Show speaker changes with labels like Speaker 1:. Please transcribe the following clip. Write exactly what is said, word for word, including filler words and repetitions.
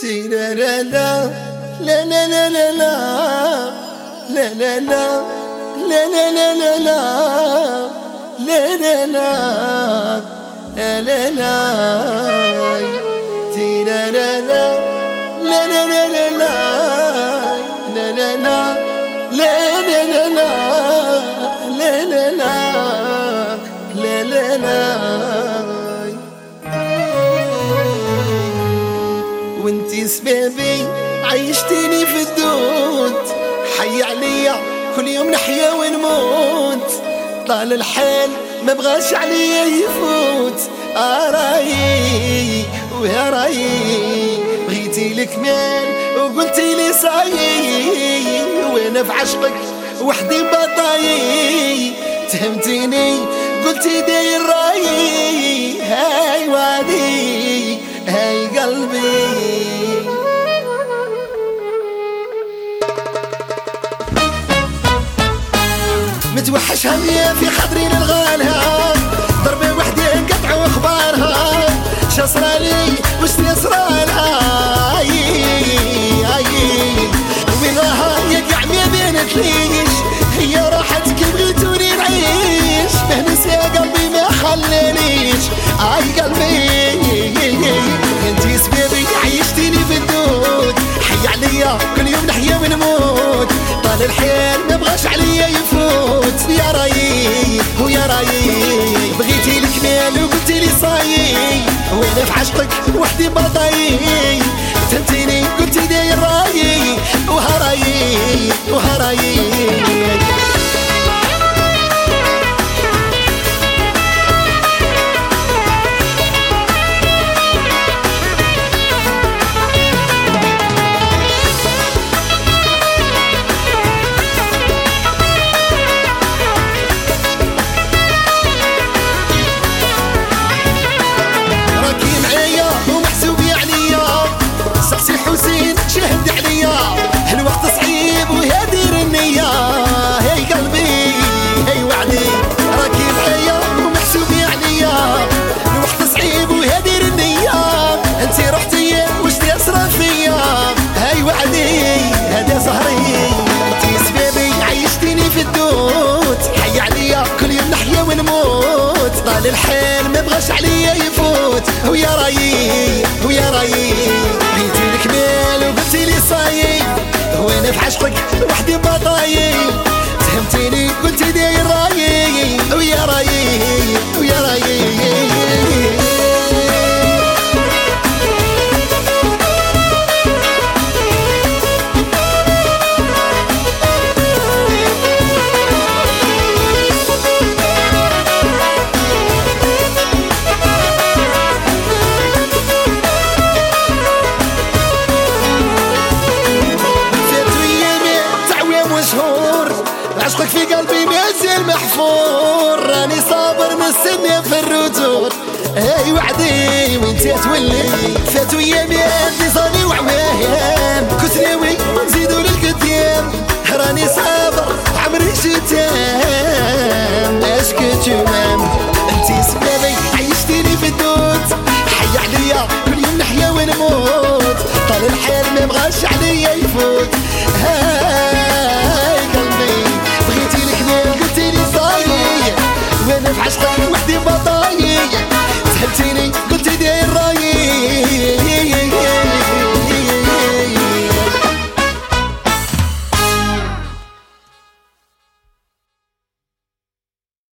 Speaker 1: تيرا لا لا لا لا لا لا لا لا لا لا لا لا لا لا لا لا لا لا تيرا لا لا لا لا لا لا لا لا لا لا لا لا لا لا لا لا لا وانتي سبابي عيشتيني في الدود، حي عليا كل يوم نحيا ونموت، طال الحال ما بغاش عليا يفوت. اراي ويا راي بغيتي الكمال وقلتي لي صايي، وانا في عشقك وحدي بطايي، تهمتيني قلتي داير رايي، هاي وادي هاي قلبي. متوحش همية في خاطري نلغالها، ضربة وحدة نقطعوا اخبارها، شصرالي وش يصرالها وين راها يا قاع ما بينتليش، هي راحت كي بغيتوني نعيش، بهنس يا قلبي ما خلانيش. اي قلبي انتي سبابي عيشتيني في الدود، حي عليا كل يوم نحيا ونموت، طال الحال ما بغاش عليا يفوت. يا رايي ويا رايي بغيتي الكمال وقلتي لي صايي، وانا في عشقك وحدي بطايي، تهمتيني قلتي داير رايي، وهرايي وهرايي. شهد عليا الوقت صعيب ويا دير النية، هي قلبي هي وعدي راكي معايا ومحسوب عليا، الوقت صعيب ويا دير النية، انتي رحتي وش تيسرى فيا، هاي وعدي هذا سهري. انتي سبابي عيشتيني في الدود، حي عليا كل يوم نحيا ونموت، طال الحال ما بغاش عليا يفوت. ويا رايي ويا رايي بغيتي الكمال وقلتي لي صايي، وانا في عشقك وحدي بطايي، تهمتيني قلتي داير رايي، ويا رايي ويا رايي. عشقك في قلبي مازال محفور، راني صابر مستني في الرجوع، هاي وعدي وانت تولي. فاتوا ايامي عندي صاني وعوايم، كنت ناوي نزيدو للقدام، راني صابر عمري شتام، اش كنت يوم انتي سبابي عيشتيني في الدود، حي عليا كل يوم نحيا ونموت، طال الحال ما بغاش عليا يفوت. هاي قلبي بغيتي الكمال قلتي لي صايي، وانا في عشقك وحدي بطل.